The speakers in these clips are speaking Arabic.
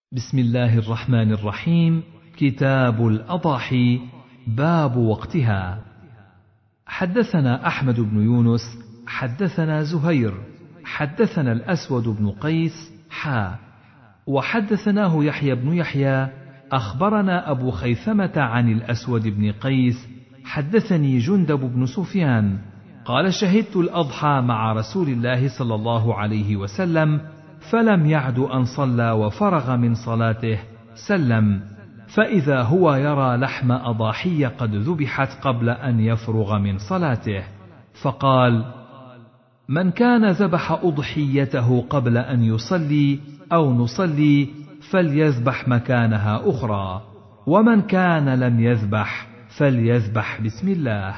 بسم الله الرحمن الرحيم. كتاب الأضاحي. باب وقتها. حدثنا أحمد بن يونس حدثنا زهير حدثنا الأسود بن قيس وحدثناه يحيى بن يحيى أخبرنا أبو خيثمة عن الأسود بن قيس حدثني جندب بن سفيان قال: شهدت الأضحى مع رسول الله صلى الله عليه وسلم، فلم يعد أن صلى وفرغ من صلاته سلم، فإذا هو يرى لحم أضاحي قد ذبحت قبل أن يفرغ من صلاته، فقال: من كان ذبح أضحيته قبل أن يصلي أو نصلي فليذبح مكانها أخرى، ومن كان لم يذبح فليذبح بسم الله.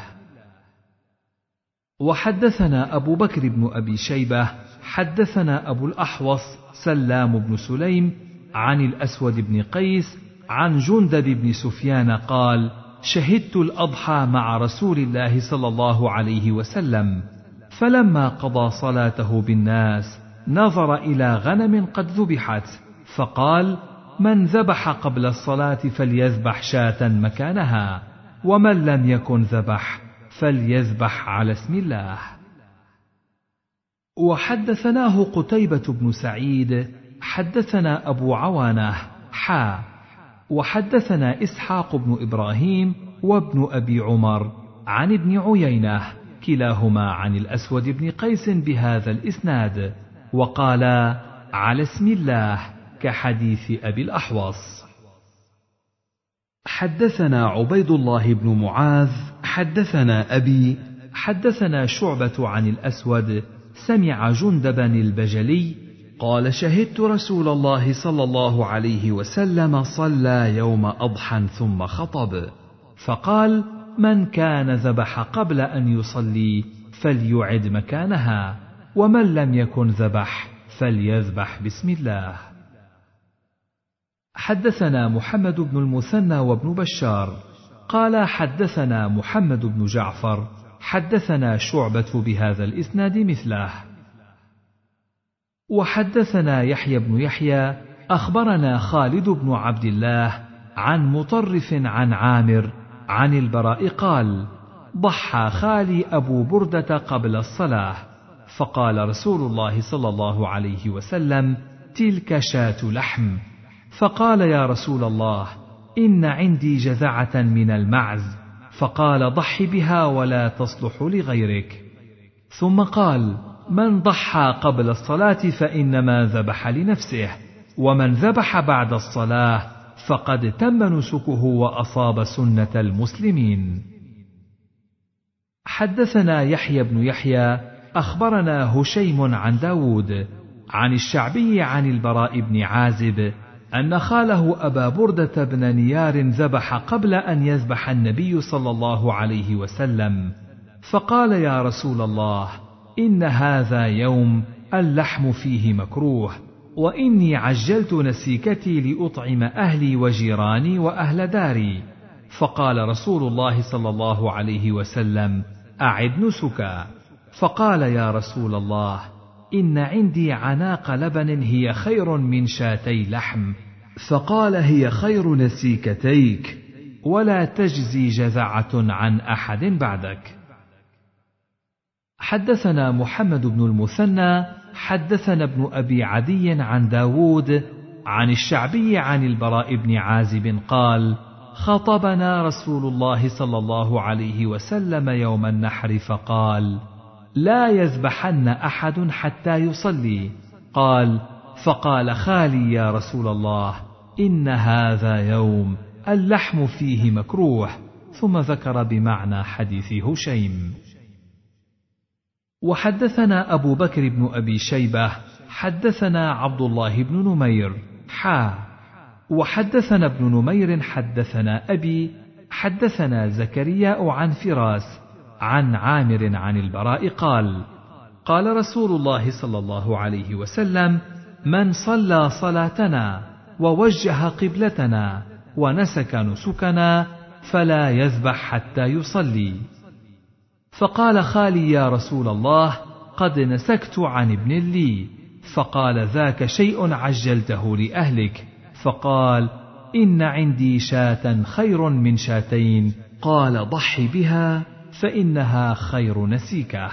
وحدثنا أبو بكر بن أبي شيبة حدثنا أبو الأحوص سلام بن سليم عن الأسود بن قيس عن جندب بن سفيان قال: شهدت الأضحى مع رسول الله صلى الله عليه وسلم، فلما قضى صلاته بالناس نظر إلى غنم قد ذبحت، فقال: من ذبح قبل الصلاة فليذبح شاة مكانها، ومن لم يكن ذبح فليذبح على اسم الله. وحدثناه قتيبة بن سعيد حدثنا أبو عوانة وحدثنا إسحاق بن إبراهيم وابن أبي عمر عن ابن عيينة كلاهما عن الأسود بن قيس بهذا الإسناد، وقال: على اسم الله كحديث أبي الأحوص. حدثنا عبيد الله بن معاذ حدثنا أبي حدثنا شعبة عن الأسود سمع جندبا البجلي قال: شهدت رسول الله صلى الله عليه وسلم صلى يوم أضحى ثم خطب، فقال: من كان ذبح قبل أن يصلي فليعد مكانها، ومن لم يكن ذبح فليذبح بسم الله. حدثنا محمد بن المثنى وابن بشار قال: حدثنا محمد بن جعفر حدثنا شعبة بهذا الإسناد مثله. وحدثنا يحيى بن يحيى أخبرنا خالد بن عبد الله عن مطرف عن عامر عن البراء قال: ضحى خالي أبو بردة قبل الصلاة، فقال رسول الله صلى الله عليه وسلم: تلك شاة لحم. فقال: يا رسول الله، إن عندي جذعة من المعز، فقال: ضح بها ولا تصلح لغيرك. ثم قال: من ضحى قبل الصلاة فإنما ذبح لنفسه، ومن ذبح بعد الصلاة فقد تم نسكه وأصاب سنة المسلمين. حدثنا يحيى بن يحيى أخبرنا هشيم عن داود عن الشعبي عن البراء بن عازب أن خاله أبا بردة بن نيار ذبح قبل أن يذبح النبي صلى الله عليه وسلم، فقال: يا رسول الله، إن هذا يوم اللحم فيه مكروه، وإني عجلت نسيكتي لأطعم أهلي وجيراني وأهل داري. فقال رسول الله صلى الله عليه وسلم: أعد نسكا. فقال: يا رسول الله، إن عندي عناق لبن هي خير من شاتي لحم. فقال: هي خير نسيكتيك، ولا تجزي جذعة عن أحد بعدك. حدثنا محمد بن المثنى حدثنا ابن أبي عدي عن داود عن الشعبي عن البراء بن عازب قال: خطبنا رسول الله صلى الله عليه وسلم يوم النحر فقال: لا يذبحن أحد حتى يصلي. قال: فقال خالي: يا رسول الله، إن هذا يوم اللحم فيه مكروه. ثم ذكر بمعنى حديث هشيم. وحدثنا أبو بكر بن أبي شيبة حدثنا عبد الله بن نمير وحدثنا ابن نمير حدثنا أبي حدثنا زكريا عن فراس عن عامر عن البراء قال: قال رسول الله صلى الله عليه وسلم: من صلى صلاتنا ووجه قبلتنا ونسك نسكنا فلا يذبح حتى يصلي. فقال خالي: يا رسول الله، قد نسكت عن ابن لي. فقال: ذاك شيء عجلته لأهلك، فقال: إن عندي شاة خير من شاتين. قال: ضح بها فإنها خير نسيكة.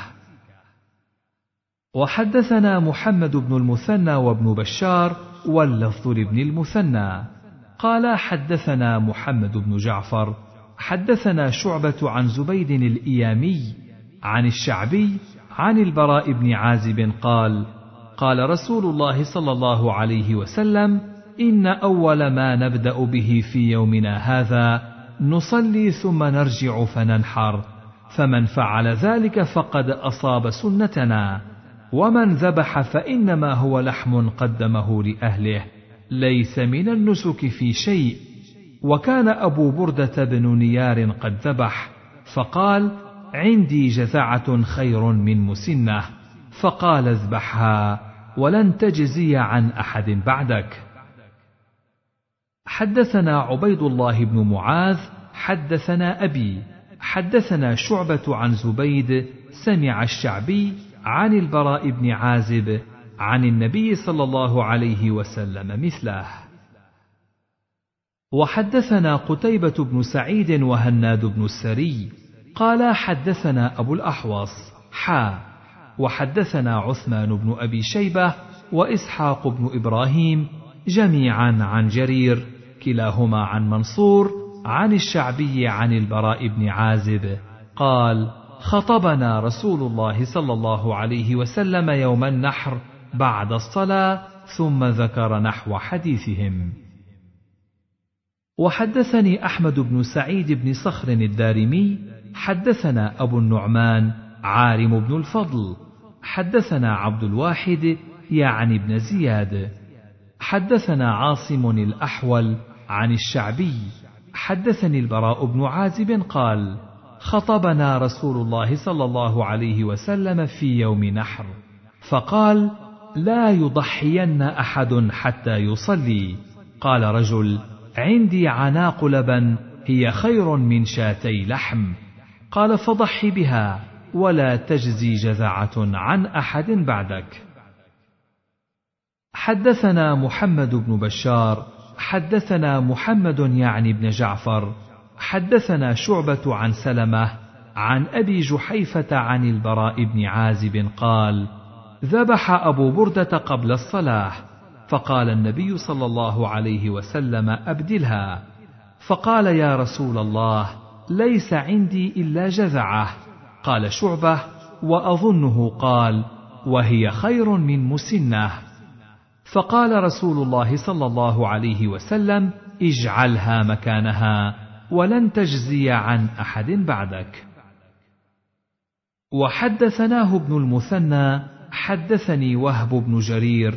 وحدثنا محمد بن المثنى وابن بشار واللفظ لابن المثنى قال: حدثنا محمد بن جعفر حدثنا شعبة عن زبيد الإيامي عن الشعبي عن البراء بن عازب قال: قال رسول الله صلى الله عليه وسلم: إن أول ما نبدأ به في يومنا هذا نصلي ثم نرجع فننحر، فمن فعل ذلك فقد أصاب سنتنا، ومن ذبح فإنما هو لحم قدمه لأهله، ليس من النسك في شيء. وكان أبو بردة بن نيار قد ذبح، فقال: عندي جذعة خير من مسنة، فقال: اذبحها ولن تجزي عن أحد بعدك. حدثنا عبيد الله بن معاذ حدثنا أبي حدثنا شعبة عن زبيد سمع الشعبي عن البراء بن عازب عن النبي صلى الله عليه وسلم مثله. وحدثنا قتيبة بن سعيد وهناد بن السري قال: حدثنا أبو الأحوص وحدثنا عثمان بن أبي شيبة وإسحاق بن إبراهيم جميعا عن جرير كلاهما عن منصور عن الشعبي عن البراء بن عازب قال: خطبنا رسول الله صلى الله عليه وسلم يوم النحر بعد الصلاة، ثم ذكر نحو حديثهم. وحدثني أحمد بن سعيد بن صخر الدارمي حدثنا أبو النعمان عارم بن الفضل حدثنا عبد الواحد يعني بن زياد حدثنا عاصم الأحول عن الشعبي حدثني البراء بن عازب قال: خطبنا رسول الله صلى الله عليه وسلم في يوم نحر، فقال: لا يضحين أحد حتى يصلي. قال رجل: عندي عناق لبن هي خير من شاتي لحم. قال: فضح بها ولا تجزي جذعة عن أحد بعدك. حدثنا محمد بن بشار حدثنا محمد يعني بن جعفر حدثنا شعبة عن سلمة عن أبي جحيفة عن البراء بن عازب قال: ذبح أبو بردة قبل الصلاة، فقال النبي صلى الله عليه وسلم: أبدلها. فقال: يا رسول الله، ليس عندي إلا جذعة. قال شعبة: وأظنه قال: وهي خير من مسنة. فقال رسول الله صلى الله عليه وسلم: اجعلها مكانها ولن تجزي عن أحد بعدك. وحدثناه ابن المثنى حدثني وهب بن جرير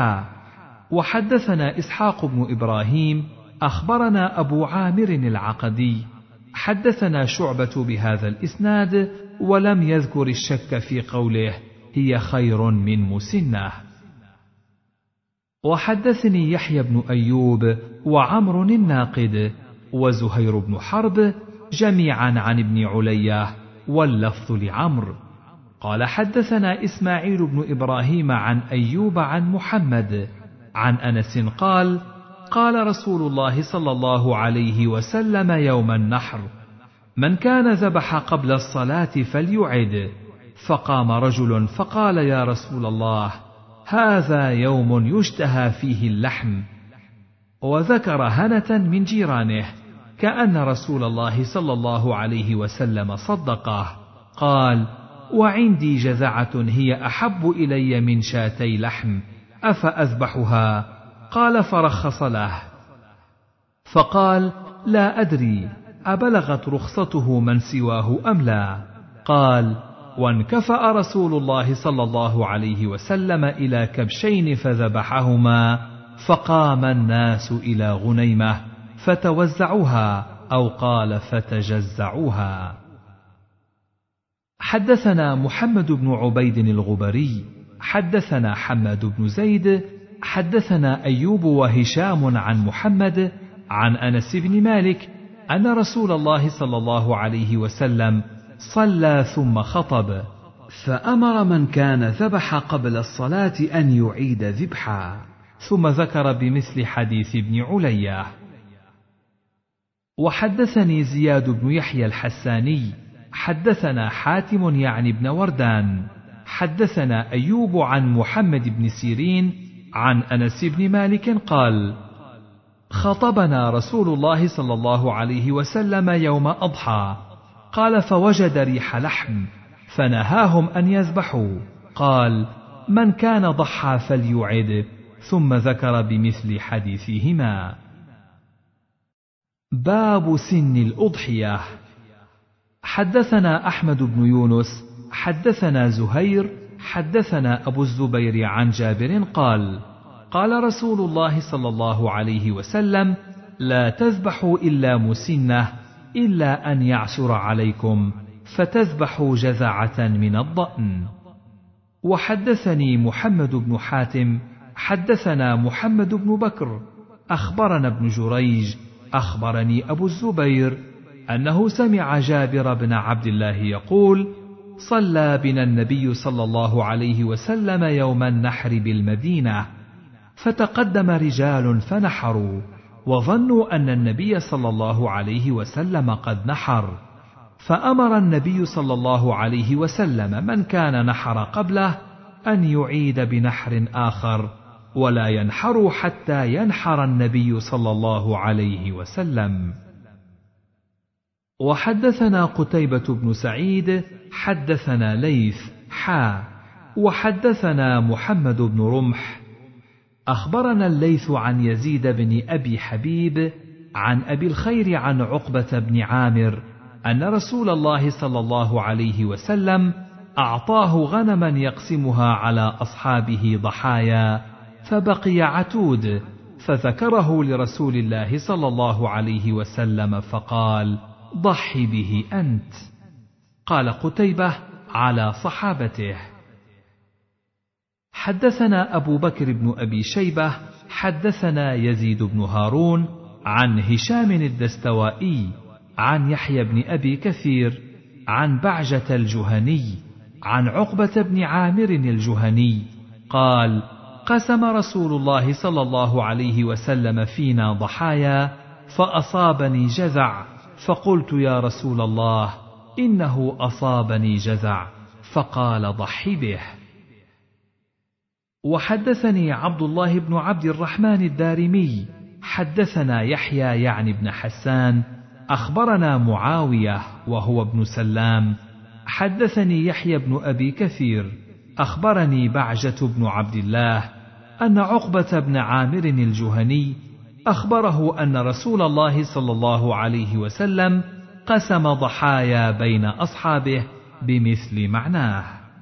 وحدثنا إسحاق بن إبراهيم أخبرنا أبو عامر العقدي حدثنا شعبة بهذا الإسناد ولم يذكر الشك في قوله: هي خير من مسنة. وحدثني يحيى بن أيوب وعمر الناقد وزهير بن حرب جميعا عن ابن علية واللفظ لعمر قال: حدثنا إسماعيل بن إبراهيم عن أيوب عن محمد عن أنس قال: قال رسول الله صلى الله عليه وسلم يوم النحر: من كان ذبح قبل الصلاة فليعد. فقام رجل فقال: يا رسول الله، هذا يوم يشتهى فيه اللحم. وذكر هنة من جيرانه كأن رسول الله صلى الله عليه وسلم صدقه. قال: وعندي جذعة هي أحب إلي من شاتي لحم، أفأذبحها؟ قال: فرخص له. فقال: لا أدري أبلغت رخصته من سواه أم لا؟ قال: وانكفأ رسول الله صلى الله عليه وسلم إلى كبشين فذبحهما، فقام الناس إلى غنيمة فتوزعوها، أو قال فتجزعوها. حدثنا محمد بن عبيد الغبري حدثنا حماد بن زيد حدثنا أيوب وهشام عن محمد عن أنس بن مالك أن رسول الله صلى الله عليه وسلم صلى ثم خطب، فأمر من كان ذبح قبل الصلاة أن يعيد ذبحا. ثم ذكر بمثل حديث ابن علية. وحدثني زياد بن يحيى الحساني حدثنا حاتم يعني بن وردان حدثنا أيوب عن محمد بن سيرين عن أنس بن مالك قال: خطبنا رسول الله صلى الله عليه وسلم يوم أضحى، قال: فوجد ريح لحم فنهاهم أن يذبحوا، قال: من كان ضحى فليعد، ثم ذكر بمثل حديثهما. باب سن الأضحية. حدثنا أحمد بن يونس حدثنا زهير حدثنا أبو الزبير عن جابر قال: قال رسول الله صلى الله عليه وسلم: لا تذبحوا إلا مسنة، إلا أن يعسر عليكم فتذبحوا جذعة من الضأن. وحدثني محمد بن حاتم حدثنا محمد بن بكر أخبرنا ابن جريج أخبرني أبو الزبير أنه سمع جابر بن عبد الله يقول: صلى بنا النبي صلى الله عليه وسلم يوم النحر بالمدينة، فتقدم رجال فنحروا، وظنوا أن النبي صلى الله عليه وسلم قد نحر، فأمر النبي صلى الله عليه وسلم من كان نحر قبله أن يعيد بنحر آخر، ولا ينحروا حتى ينحر النبي صلى الله عليه وسلم. وحدثنا قتيبة بن سعيد حدثنا ليث وحدثنا محمد بن رمح أخبرنا الليث عن يزيد بن أبي حبيب عن أبي الخير عن عقبة بن عامر أن رسول الله صلى الله عليه وسلم أعطاه غنما يقسمها على أصحابه ضحايا، فبقي عتود، فذكره لرسول الله صلى الله عليه وسلم فقال: ضح به أنت. قال قتيبة: على صحابته. حدثنا أبو بكر بن أبي شيبة حدثنا يزيد بن هارون عن هشام الدستوائي عن يحيى بن أبي كثير عن بعجة الجهني عن عقبة بن عامر الجهني قال: قسم رسول الله صلى الله عليه وسلم فينا ضحايا، فأصابني جذع، فقلت: يا رسول الله، إنه أصابني جذع، فقال: ضح به. وحدثني عبد الله بن عبد الرحمن الدارمي حدثنا يحيى يعني بن حسان أخبرنا معاوية وهو ابن سلام حدثني يحيى بن أبي كثير أخبرني بعجة بن عبد الله أن عقبة بن عامر الجهني أخبره أن رسول الله صلى الله عليه وسلم قسم ضحايا بين أصحابه بمثل معناه.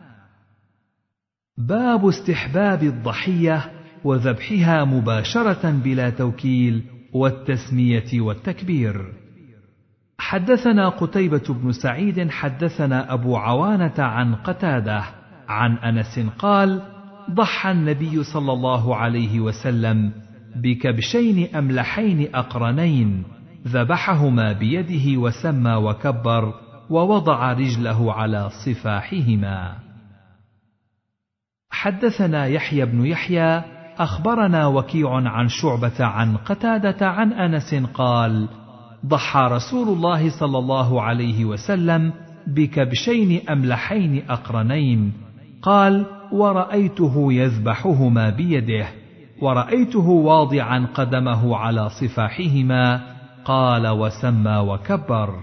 باب استحباب الضحية وذبحها مباشرة بلا توكيل والتسمية والتكبير. حدثنا قتيبة بن سعيد حدثنا أبو عوانة عن قتادة عن أنس قال: ضحى النبي صلى الله عليه وسلم بكبشين أملحين أقرنين، ذبحهما بيده وسمى وكبر، ووضع رجله على صفاحهما. حدثنا يحيى بن يحيى أخبرنا وكيع عن شعبة عن قتادة عن أنس قال: ضحى رسول الله صلى الله عليه وسلم بكبشين أملحين أقرنين، قال: ورأيته يذبحهما بيده، ورأيته واضعا قدمه على صفاحهما، قال: وسمى وكبر.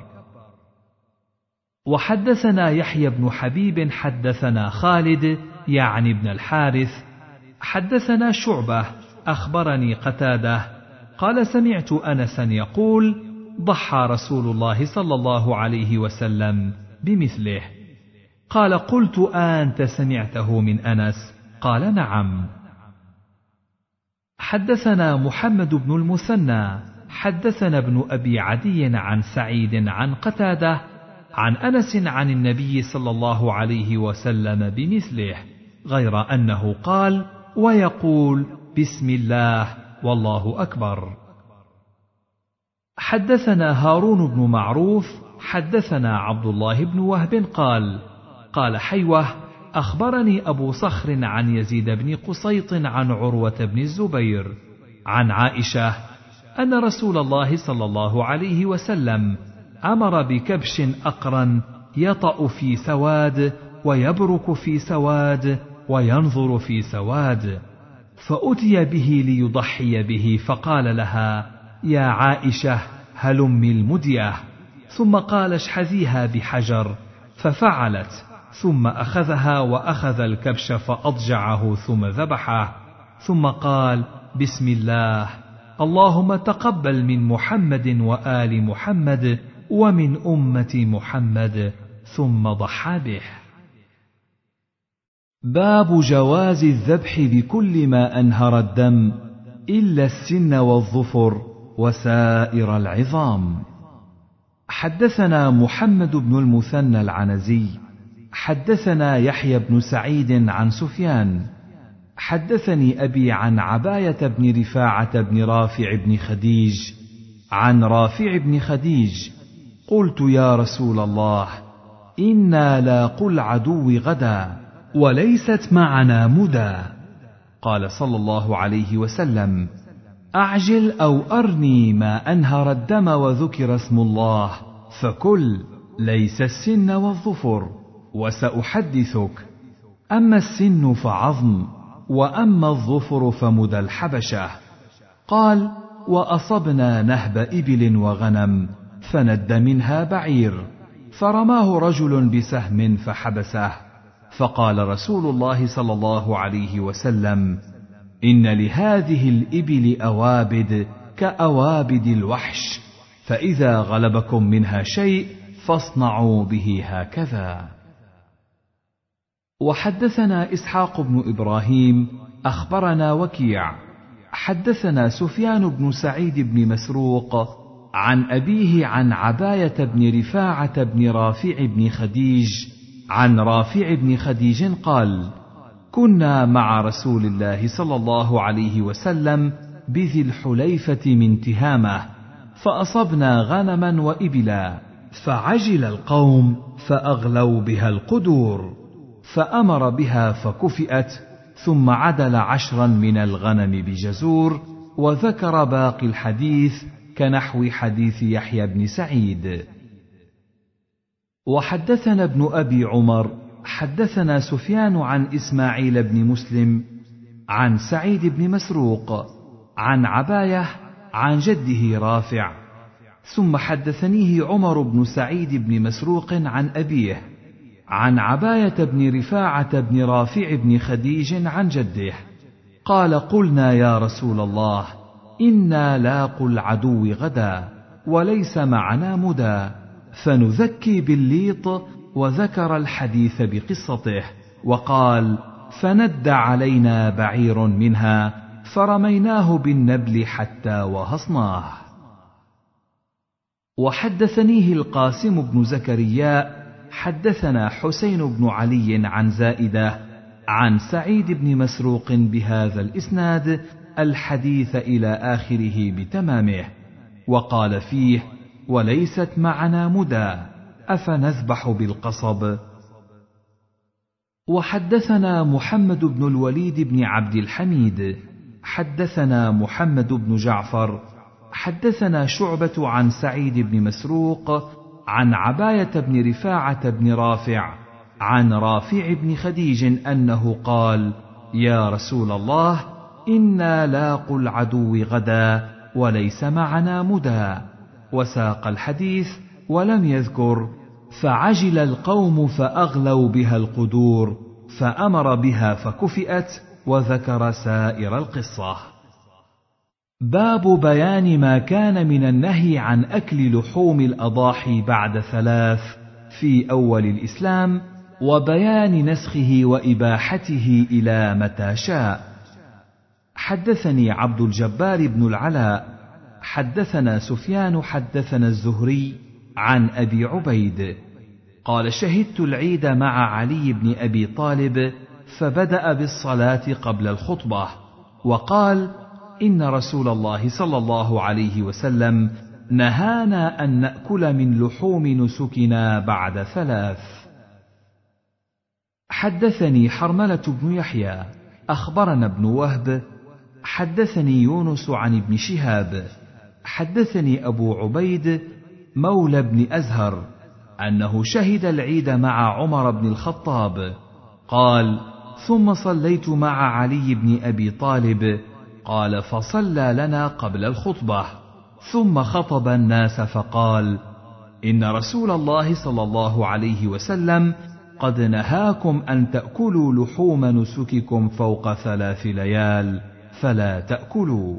وحدثنا يحيى بن حبيب حدثنا خالد يعني بن الحارث حدثنا شعبة أخبرني قتادة قال: سمعت أنسا يقول: ضحى رسول الله صلى الله عليه وسلم بمثله. قال: قلت: أنت سمعته من أنس؟ قال: نعم. حدثنا محمد بن المثنى حدثنا ابن أبي عدي عن سعيد عن قتادة عن أنس عن النبي صلى الله عليه وسلم بمثله، غير أنه قال: ويقول: بسم الله والله أكبر. حدثنا هارون بن معروف حدثنا عبد الله بن وهب قال: قال حيوة: أخبرني أبو صخر عن يزيد بن قسيط عن عروة بن الزبير عن عائشة أن رسول الله صلى الله عليه وسلم أمر بكبش أقرن يطأ في سواد ويبرك في سواد وينظر في سواد، فأتي به ليضحي به، فقال لها: يا عائشة هلم المدية، ثم قال: اشحذيها بحجر، ففعلت، ثم أخذها وأخذ الكبش فأضجعه ثم ذبحه، ثم قال: بسم الله، اللهم تقبل من محمد وآل محمد ومن أمة محمد، ثم ضحى به. باب جواز الذبح بكل ما أنهر الدم إلا السن والظفر وسائر العظام. حدثنا محمد بن المثنى العنزي حدثنا يحيى بن سعيد عن سفيان حدثني أبي عن عباية بن رفاعة بن رافع بن خديج عن رافع بن خديج: قلت يا رسول الله، إنا لاقوا العدو غدا وليست معنا مدى. قال صلى الله عليه وسلم: أعجل أو أرني ما أنهر الدم وذكر اسم الله فكل، ليس السن والظفر، وسأحدثك. أما السن فعظم، وأما الظفر فمدى الحبشة. قال: وأصبنا نهب إبل وغنم، فند منها بعير، فرماه رجل بسهم فحبسه، فقال رسول الله صلى الله عليه وسلم: إن لهذه الإبل أوابد كأوابد الوحش، فإذا غلبكم منها شيء فاصنعوا به هكذا. وحدثنا إسحاق بن إبراهيم أخبرنا وكيع حدثنا سفيان بن سعيد بن مسروق عن أبيه عن عباية بن رفاعة بن رافع بن خديج عن رافع بن خديج قال: كنا مع رسول الله صلى الله عليه وسلم بذي الحليفة من تهامة، فأصبنا غنما وإبلا، فعجل القوم فأغلوا بها القدور، فأمر بها فكفئت، ثم عدل 10 من الغنم بجزور، وذكر باقي الحديث كنحو حديث يحيى بن سعيد. وحدثنا ابن أبي عمر حدثنا سفيان عن إسماعيل بن مسلم عن سعيد بن مسروق عن عباية عن جده رافع، ثم حدثنيه عمر بن سعيد بن مسروق عن أبيه عن عباية بن رفاعة بن رافع بن خديج عن جده قال: قلنا يا رسول الله، إنا لاقوا العدو غدا وليس معنا مدى، فنذكي بالليط، وذكر الحديث بقصته، وقال: فند علينا بعير منها، فرميناه بالنبل حتى وهصناه. وحدثنيه القاسم بن زكريا حدثنا حسين بن علي عن زائدة عن سعيد بن مسروق بهذا الإسناد الحديث إلى آخره بتمامه، وقال فيه: وليست معنا مدى، أفنذبح بالقصب. وحدثنا محمد بن الوليد بن عبد الحميد حدثنا محمد بن جعفر حدثنا شعبة عن سعيد بن مسروق عن عباية بن رفاعة بن رافع عن رافع بن خديج أنه قال: يا رسول الله، إنا لاقوا العدو غدا وليس معنا مدى، وساق الحديث ولم يذكر: فعجل القوم فأغلوا بها القدور، فأمر بها فكفئت، وذكر سائر القصة. باب بيان ما كان من النهي عن أكل لحوم الأضاحي بعد 3 في أول الإسلام، وبيان نسخه وإباحته إلى متى شاء. حدثني عبد الجبار بن العلاء حدثنا سفيان حدثنا الزهري عن أبي عبيد قال: شهدت العيد مع علي بن أبي طالب، فبدأ بالصلاة قبل الخطبة، وقال: إن رسول الله صلى الله عليه وسلم نهانا أن نأكل من لحوم نسكنا بعد 3. حدثني حرملة بن يحيى أخبرنا ابن وهب حدثني يونس عن ابن شهاب حدثني أبو عبيد مولى بن أزهر أنه شهد العيد مع عمر بن الخطاب قال: ثم صليت مع علي بن أبي طالب قال: فصلى لنا قبل الخطبة ثم خطب الناس فقال: إن رسول الله صلى الله عليه وسلم قد نهاكم أن تأكلوا لحوم نسككم فوق 3 ليال فلا تأكلوا.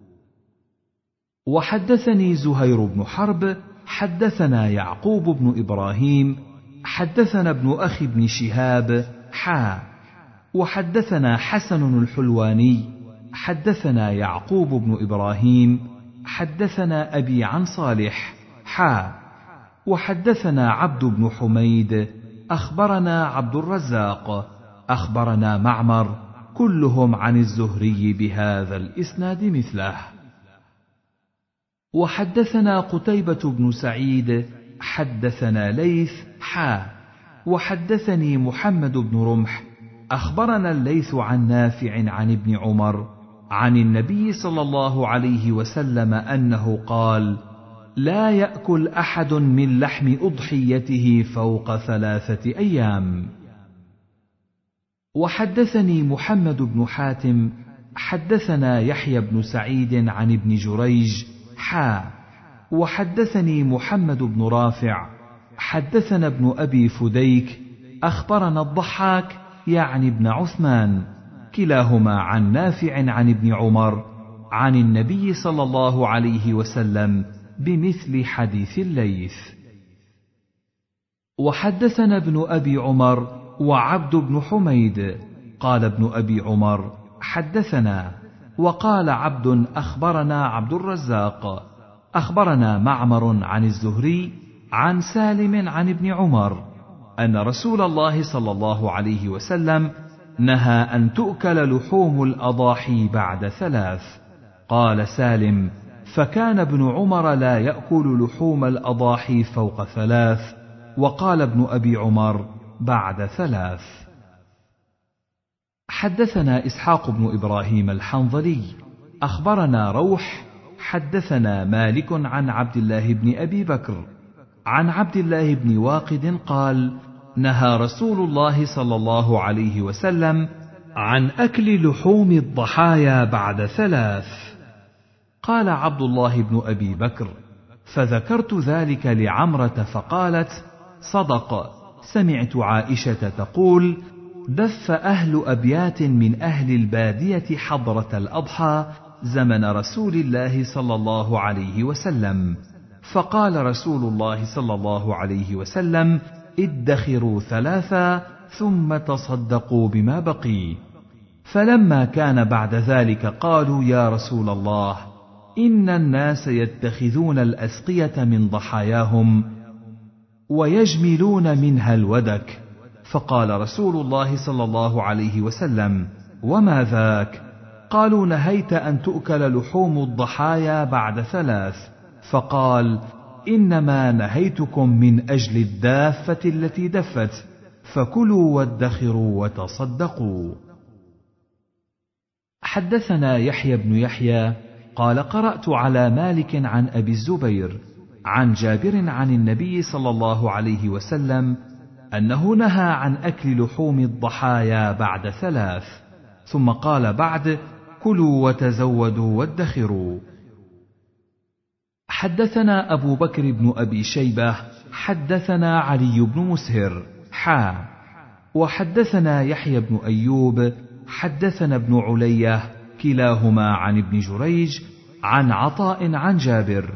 وحدثني زهير بن حرب حدثنا يعقوب بن إبراهيم حدثنا ابن أخي بن شهاب وحدثنا حسن الحلواني حدثنا يعقوب بن إبراهيم حدثنا أبي عن صالح وحدثنا عبد بن حميد أخبرنا عبد الرزاق أخبرنا معمر كلهم عن الزهري بهذا الإسناد مثله. وحدثنا قتيبة بن سعيد حدثنا ليث وحدثني محمد بن رمح أخبرنا الليث عن نافع عن ابن عمر عن النبي صلى الله عليه وسلم أنه قال: لا يأكل أحد من لحم أضحيته فوق 3 أيام. وحدثني محمد بن حاتم حدثنا يحيى بن سعيد عن ابن جريج وحدثني محمد بن رافع حدثنا ابن أبي فديك أخبرنا الضحاك يعني ابن عثمان كلاهما عن نافع عن ابن عمر عن النبي صلى الله عليه وسلم بمثل حديث الليث. وحدثنا ابن أبي عمر وعبد بن حميد قال ابن أبي عمر حدثنا وقال عبد أخبرنا عبد الرزاق أخبرنا معمر عن الزهري عن سالم عن ابن عمر أن رسول الله صلى الله عليه وسلم نهى أن تؤكل لحوم الأضاحي بعد 3. قال سالم: فكان ابن عمر لا يأكل لحوم الأضاحي فوق 3. وقال ابن أبي عمر: بعد 3. حدثنا إسحاق بن إبراهيم الحنظلي أخبرنا روح حدثنا مالك عن عبد الله بن أبي بكر عن عبد الله بن واقد قال: نهى رسول الله صلى الله عليه وسلم عن أكل لحوم الضحايا بعد 3. قال عبد الله بن أبي بكر: فذكرت ذلك لعمرة فقالت: صدق، سمعت عائشة تقول: دف أهل أبيات من أهل البادية حضرة الأضحى زمن رسول الله صلى الله عليه وسلم، فقال رسول الله صلى الله عليه وسلم: ادخروا 3 ثم تصدقوا بما بقي. فلما كان بعد ذلك قالوا: يا رسول الله، إن الناس يتخذون الأسقية من ضحاياهم ويجملون منها الودك. فقال رسول الله صلى الله عليه وسلم: وما ذاك؟ قالوا: نهيت أن تؤكل لحوم الضحايا بعد 3. فقال: إنما نهيتكم من أجل الدافة التي دفت، فكلوا وادخروا وتصدقوا. حدثنا يحيى بن يحيى قال: قرأت على مالك عن أبي الزبير عن جابر عن النبي صلى الله عليه وسلم أنه نهى عن أكل لحوم الضحايا بعد 3، ثم قال بعد: كلوا وتزودوا وادخروا. حدثنا أبو بكر بن أبي شيبة حدثنا علي بن مسهر وحدثنا يحيى بن أيوب حدثنا ابن علية كلاهما عن ابن جريج عن عطاء عن جابر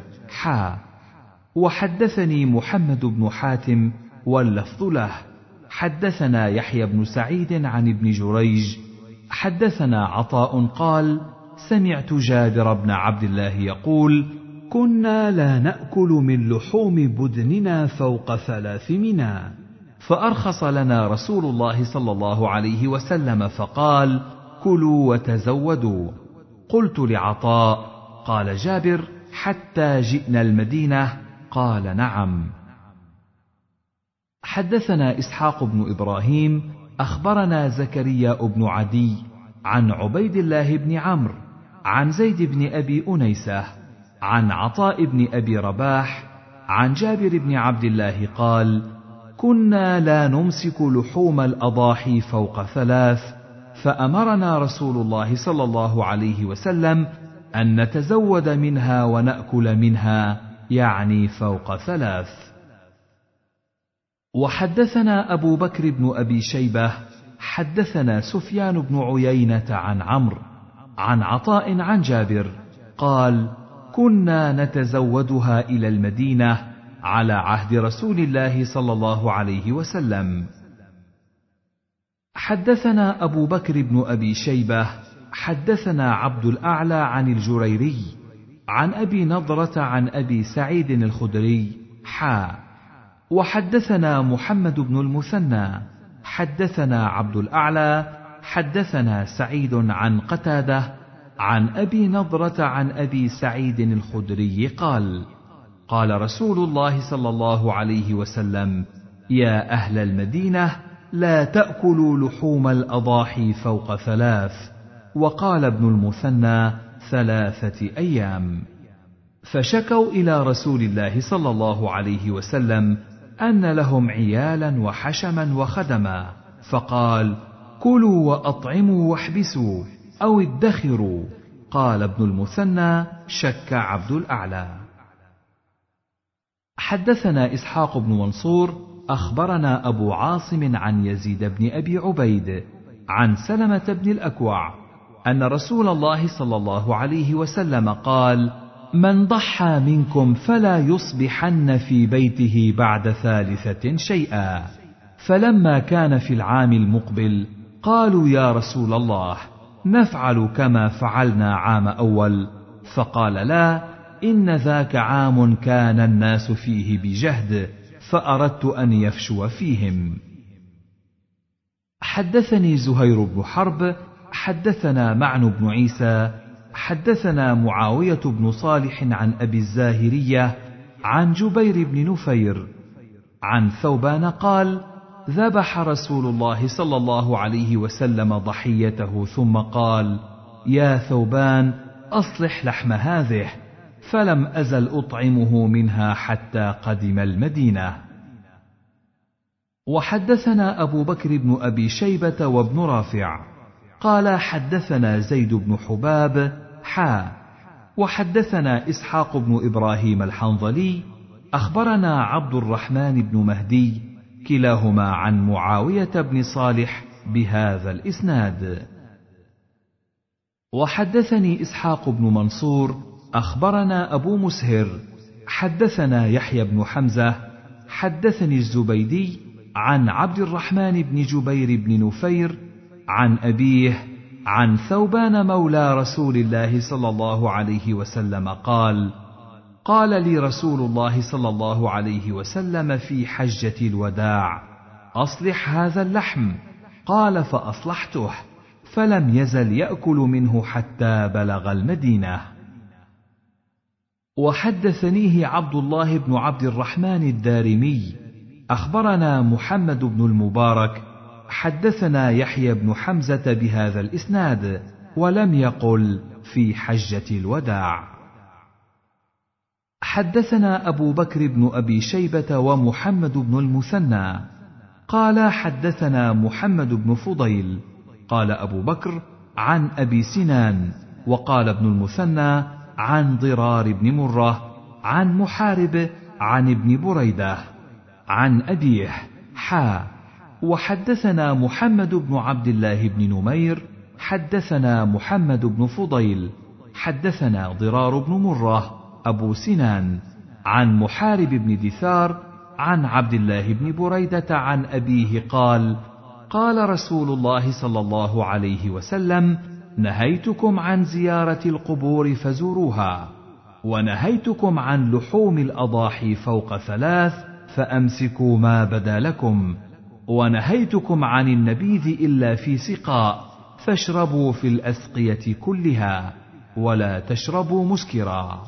وحدثني محمد بن حاتم واللفظ له حدثنا يحيى بن سعيد عن ابن جريج حدثنا عطاء قال: سمعت جابر بن عبد الله يقول: كنا لا نأكل من لحوم بدننا فوق 3 منا، فأرخص لنا رسول الله صلى الله عليه وسلم فقال: كلوا وتزودوا. قلت لعطاء: قال جابر: حتى جئنا المدينة؟ قال: نعم. حدثنا إسحاق بن إبراهيم أخبرنا زكريا بن عدي عن عبيد الله بن عمرو عن زيد بن أبي أنيسة عن عطاء بن أبي رباح عن جابر بن عبد الله قال: كنا لا نمسك لحوم الأضاحي فوق 3، فأمرنا رسول الله صلى الله عليه وسلم أن نتزود منها ونأكل منها، يعني فوق 3. وحدثنا أبو بكر بن أبي شيبة حدثنا سفيان بن عيينة عن عمرو عن عطاء عن جابر قال: كنا نتزودها إلى المدينة على عهد رسول الله صلى الله عليه وسلم. حدثنا أبو بكر بن أبي شيبة حدثنا عبد الأعلى عن الجريري عن أبي نضرة عن أبي سعيد الخدري وحدثنا محمد بن المثنى حدثنا عبد الأعلى حدثنا سعيد عن قتادة عن أبي نضرة عن أبي سعيد الخدري قال: قال رسول الله صلى الله عليه وسلم: يا أهل المدينة لا تأكلوا لحوم الأضاحي فوق 3. وقال ابن المثنى 3 أيام. فشكوا إلى رسول الله صلى الله عليه وسلم أن لهم عيالا وحشما وخدما، فقال: كلوا وأطعموا واحبسوا أو ادخروا. قال ابن المثنى: شك عبد الأعلى. حدثنا إسحاق بن منصور أخبرنا أبو عاصم عن يزيد بن أبي عبيد عن سلمة بن الأكوع أن رسول الله صلى الله عليه وسلم قال: من ضحى منكم فلا يصبحن في بيته بعد 3 شيئا. فلما كان في العام المقبل قالوا: يا رسول الله، نفعل كما فعلنا عام أول؟ فقال: لا، إن ذاك عام كان الناس فيه بجهد، فأردت أن يفشو فيهم. حدثني زهير بن حرب حدثنا معن بن عيسى حدثنا معاوية بن صالح عن أبي الزاهرية عن جبير بن نفير عن ثوبان قال: ذبح رسول الله صلى الله عليه وسلم ضحيته ثم قال: يا ثوبان، أصلح لحم هذه، فلم أزل أطعمه منها حتى قدم المدينة. وحدثنا أبو بكر بن أبي شيبة وابن رافع قال: حدثنا زيد بن حباب وحدثنا إسحاق بن إبراهيم الحنظلي أخبرنا عبد الرحمن بن مهدي كلاهما عن معاوية بن صالح بهذا الإسناد. وحدثني إسحاق بن منصور أخبرنا أبو مسهر حدثنا يحيى بن حمزة حدثني الزبيدي عن عبد الرحمن بن جبير بن نفير عن أبيه عن ثوبان مولى رسول الله صلى الله عليه وسلم قال: قال لي رسول الله صلى الله عليه وسلم في حجة الوداع: أصلح هذا اللحم. قال: فأصلحته، فلم يزل يأكل منه حتى بلغ المدينة. وحدثنيه عبد الله بن عبد الرحمن الدارمي أخبرنا محمد بن المبارك حدثنا يحيى بن حمزة بهذا الإسناد، ولم يقل في حجة الوداع. حدثنا أبو بكر بن أبي شيبة ومحمد بن المثنى قال: حدثنا محمد بن فضيل قال أبو بكر عن أبي سنان، وقال ابن المثنى عن ضرار بن مرة عن محارب عن ابن بريدة عن أبيه وحدثنا محمد بن عبد الله بن نمير حدثنا محمد بن فضيل حدثنا ضرار بن مرة أبو سنان عن محارب بن دثار عن عبد الله بن بريدة عن أبيه قال: قال رسول الله صلى الله عليه وسلم: نهيتكم عن زيارة القبور فزوروها، ونهيتكم عن لحوم الأضاحي فوق 3 فأمسكوا ما بدا لكم، ونهيتكم عن النبيذ إلا في سقاء، فاشربوا في الأسقية كلها، ولا تشربوا مسكرا.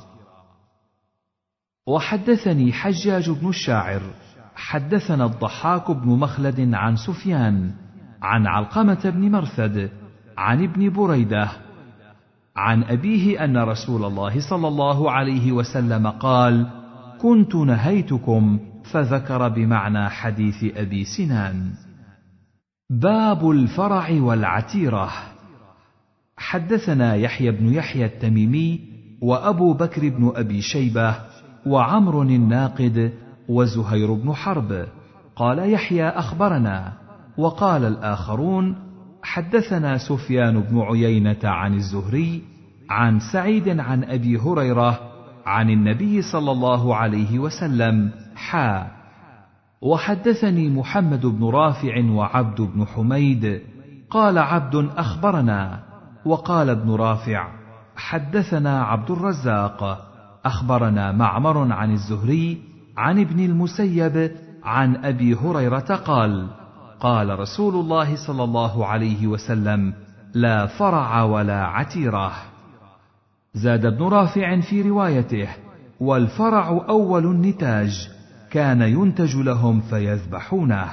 وحدثني حجاج بن الشاعر حدثنا الضحاك بن مخلد عن سفيان عن علقمة بن مرثد عن ابن بريدة عن أبيه أن رسول الله صلى الله عليه وسلم قال: كنت نهيتكم، فذكر بمعنى حديث أبي سنان. باب الفرع والعتيرة. حدثنا يحيى بن يحيى التميمي وأبو بكر بن أبي شيبة وعمر الناقد وزهير بن حرب. قال يحيى: أخبرنا. وقال الآخرون: حدثنا سفيان بن عيينة عن الزهري عن سعيد عن أبي هريرة عن النبي صلى الله عليه وسلم حا. وحدثني محمد بن رافع وعبد بن حميد. قال عبد: أخبرنا. وقال ابن رافع: حدثنا عبد الرزاق أخبرنا معمر عن الزهري عن ابن المسيب عن أبي هريرة قال: قال رسول الله صلى الله عليه وسلم: لا فرع ولا عتيرة. زاد ابن رافع في روايته: والفرع أول النتاج، كان ينتج لهم فيذبحونه.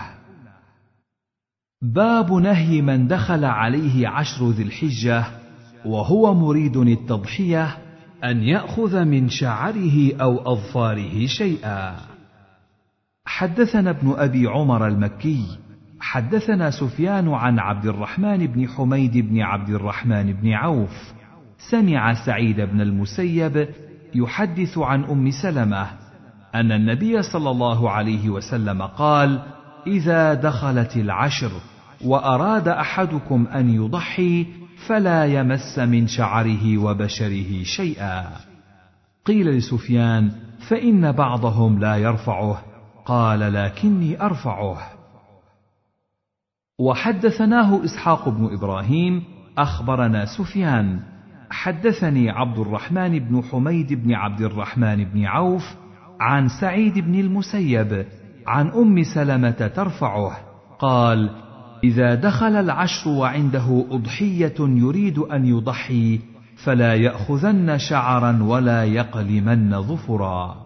باب نهي من دخل عليه 10 ذي الحجة وهو مريد التضحية أن يأخذ من شعره أو أظفاره شيئا. حدثنا ابن أبي عمر المكي حدثنا سفيان عن عبد الرحمن بن حميد بن عبد الرحمن بن عوف سمع سعيد بن المسيب يحدث عن أم سلمة أن النبي صلى الله عليه وسلم قال: إذا دخلت 10 وأراد أحدكم أن يضحي فلا يمس من شعره وبشره شيئا. قيل لسفيان: فإن بعضهم لا يرفعه. قال: لكني أرفعه. وحدثناه إسحاق بن إبراهيم أخبرنا سفيان حدثني عبد الرحمن بن حميد بن عبد الرحمن بن عوف عن سعيد بن المسيب عن أم سلمة ترفعه قال: إذا دخل 10 وعنده أضحية يريد أن يضحي فلا يأخذن شعرا ولا يقلمن ظفرا.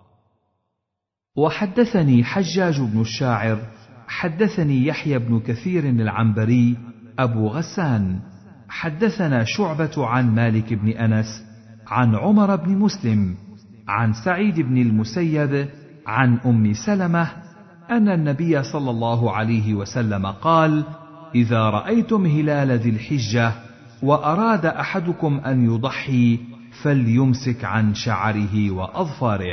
وحدثني حجاج بن الشاعر حدثني يحيى بن كثير العنبري أبو غسان حدثنا شعبة عن مالك بن أنس عن عمر بن مسلم عن سعيد بن المسيب عن أم سلمة أن النبي صلى الله عليه وسلم قال: إذا رأيتم هلال ذي الحجة وأراد أحدكم أن يضحي فليمسك عن شعره وأظفاره.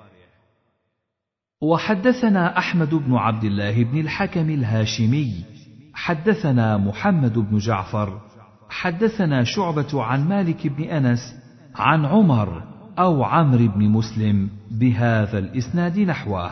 وحدثنا أحمد بن عبد الله بن الحكم الهاشمي حدثنا محمد بن جعفر حدثنا شعبة عن مالك بن أنس عن عمر أو عمرو بن مسلم بهذا الإسناد نحوه.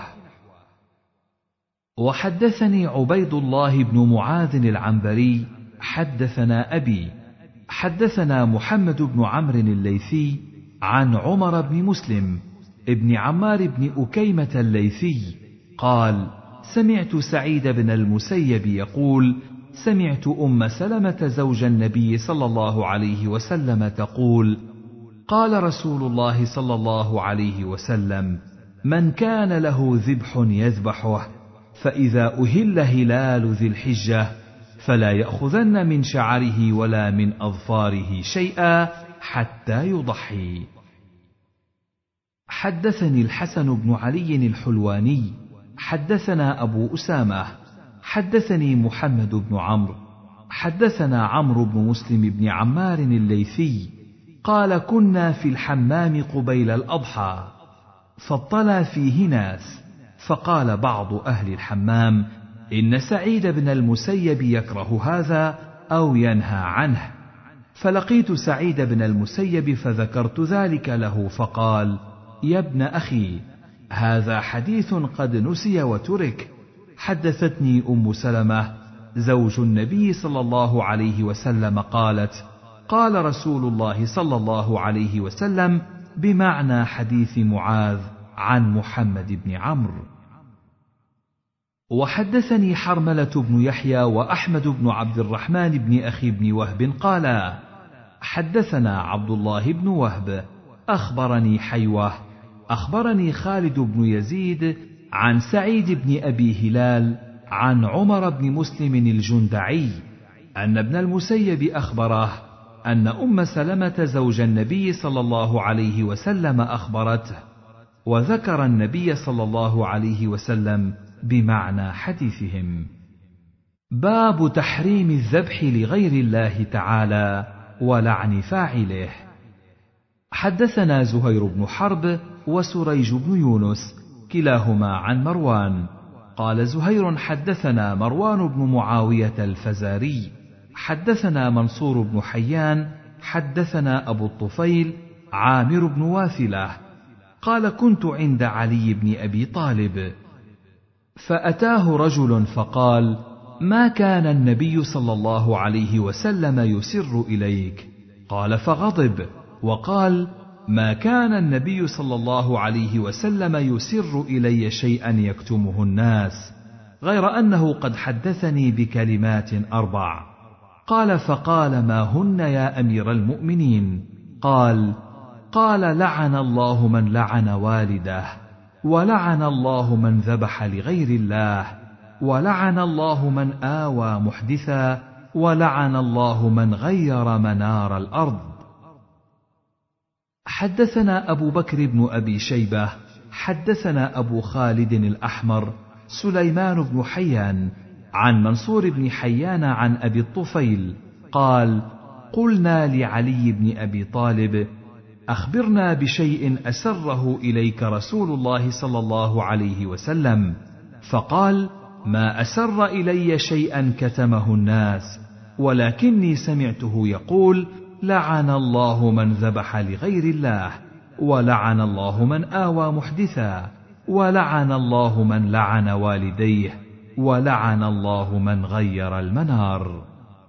وحدثني عبيد الله بن معاذ العنبري حدثنا أبي حدثنا محمد بن عمرو الليثي عن عمر بن مسلم ابن عمار بن أكيمة الليثي قال: سمعت سعيد بن المسيب يقول: سمعت أم سلمة زوج النبي صلى الله عليه وسلم تقول: قال رسول الله صلى الله عليه وسلم: من كان له ذبح يذبحه فإذا أهل هلال ذي الحجة فلا يأخذن من شعره ولا من أظفاره شيئا حتى يضحي. حدثني الحسن بن علي الحلواني حدثنا أبو أسامة حدثني محمد بن عمرو حدثنا عمرو بن مسلم بن عمار الليثي قال: كنا في الحمام قبيل الأضحى فاطلع فيه ناس، فقال بعض أهل الحمام: إن سعيد بن المسيب يكره هذا أو ينهى عنه. فلقيت سعيد بن المسيب فذكرت ذلك له فقال: يا ابن أخي، هذا حديث قد نسي وترك. حدثتني أم سلمة زوج النبي صلى الله عليه وسلم قالت: قال رسول الله صلى الله عليه وسلم بمعنى حديث معاذ عن محمد بن عمرو. وحدثني حرملة بن يحيى وأحمد بن عبد الرحمن بن أخي بن وهب قالا: حدثنا عبد الله بن وهب أخبرني حيوة أخبرني خالد بن يزيد عن سعيد بن أبي هلال عن عمر بن مسلم الجندعي أن ابن المسيب أخبره أن أم سلمة زوج النبي صلى الله عليه وسلم أخبرته، وذكر النبي صلى الله عليه وسلم بمعنى حديثهم. باب تحريم الذبح لغير الله تعالى ولعن فاعله. حدثنا زهير بن حرب وسريج بن يونس كلاهما عن مروان قال زهير حدثنا مروان بن معاوية الفزاري حدثنا منصور بن حيان حدثنا أبو الطفيل عامر بن واثلة قال كنت عند علي بن أبي طالب فأتاه رجل فقال ما كان النبي صلى الله عليه وسلم يسر إليك؟ قال فغضب وقال ما كان النبي صلى الله عليه وسلم يسر إلي شيئا يكتمه الناس، غير أنه قد حدثني بكلمات 4. قال فقال ما هن يا أمير المؤمنين؟ قال لعن الله من لعن والده، ولعن الله من ذبح لغير الله، ولعن الله من آوى محدثا، ولعن الله من غير منار الأرض. حدثنا أبو بكر بن أبي شيبة حدثنا أبو خالد الأحمر سليمان بن حيان عن منصور بن حيان عن أبي الطفيل قال قلنا لعلي بن أبي طالب أخبرنا بشيء أسره إليك رسول الله صلى الله عليه وسلم، فقال ما أسر إلي شيئا كتمه الناس، ولكني سمعته يقول لعن الله من ذبح لغير الله، ولعن الله من آوى محدثا، ولعن الله من لعن والديه، ولعن الله من غير المنار.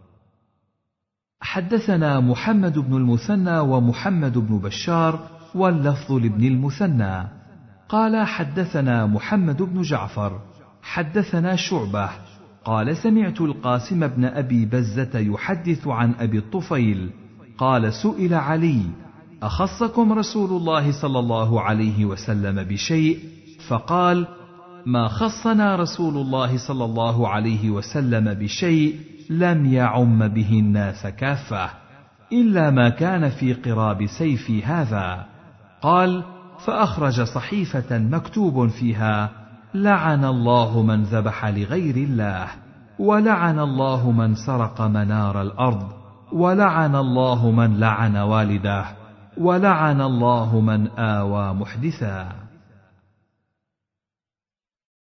حدثنا محمد بن المثنى ومحمد بن بشار واللفظ لابن المثنى قال حدثنا محمد بن جعفر حدثنا شعبة قال سمعت القاسم بن أبي بزة يحدث عن أبي الطفيل قال سئل علي أخصكم رسول الله صلى الله عليه وسلم بشيء؟ فقال ما خصنا رسول الله صلى الله عليه وسلم بشيء لم يعم به الناس كافة إلا ما كان في قراب سيفي هذا. قال فأخرج صحيفة مكتوب فيها لعن الله من ذبح لغير الله، ولعن الله من سرق منار الأرض، ولعن الله من لعن والده، ولعن الله من آوى محدثا.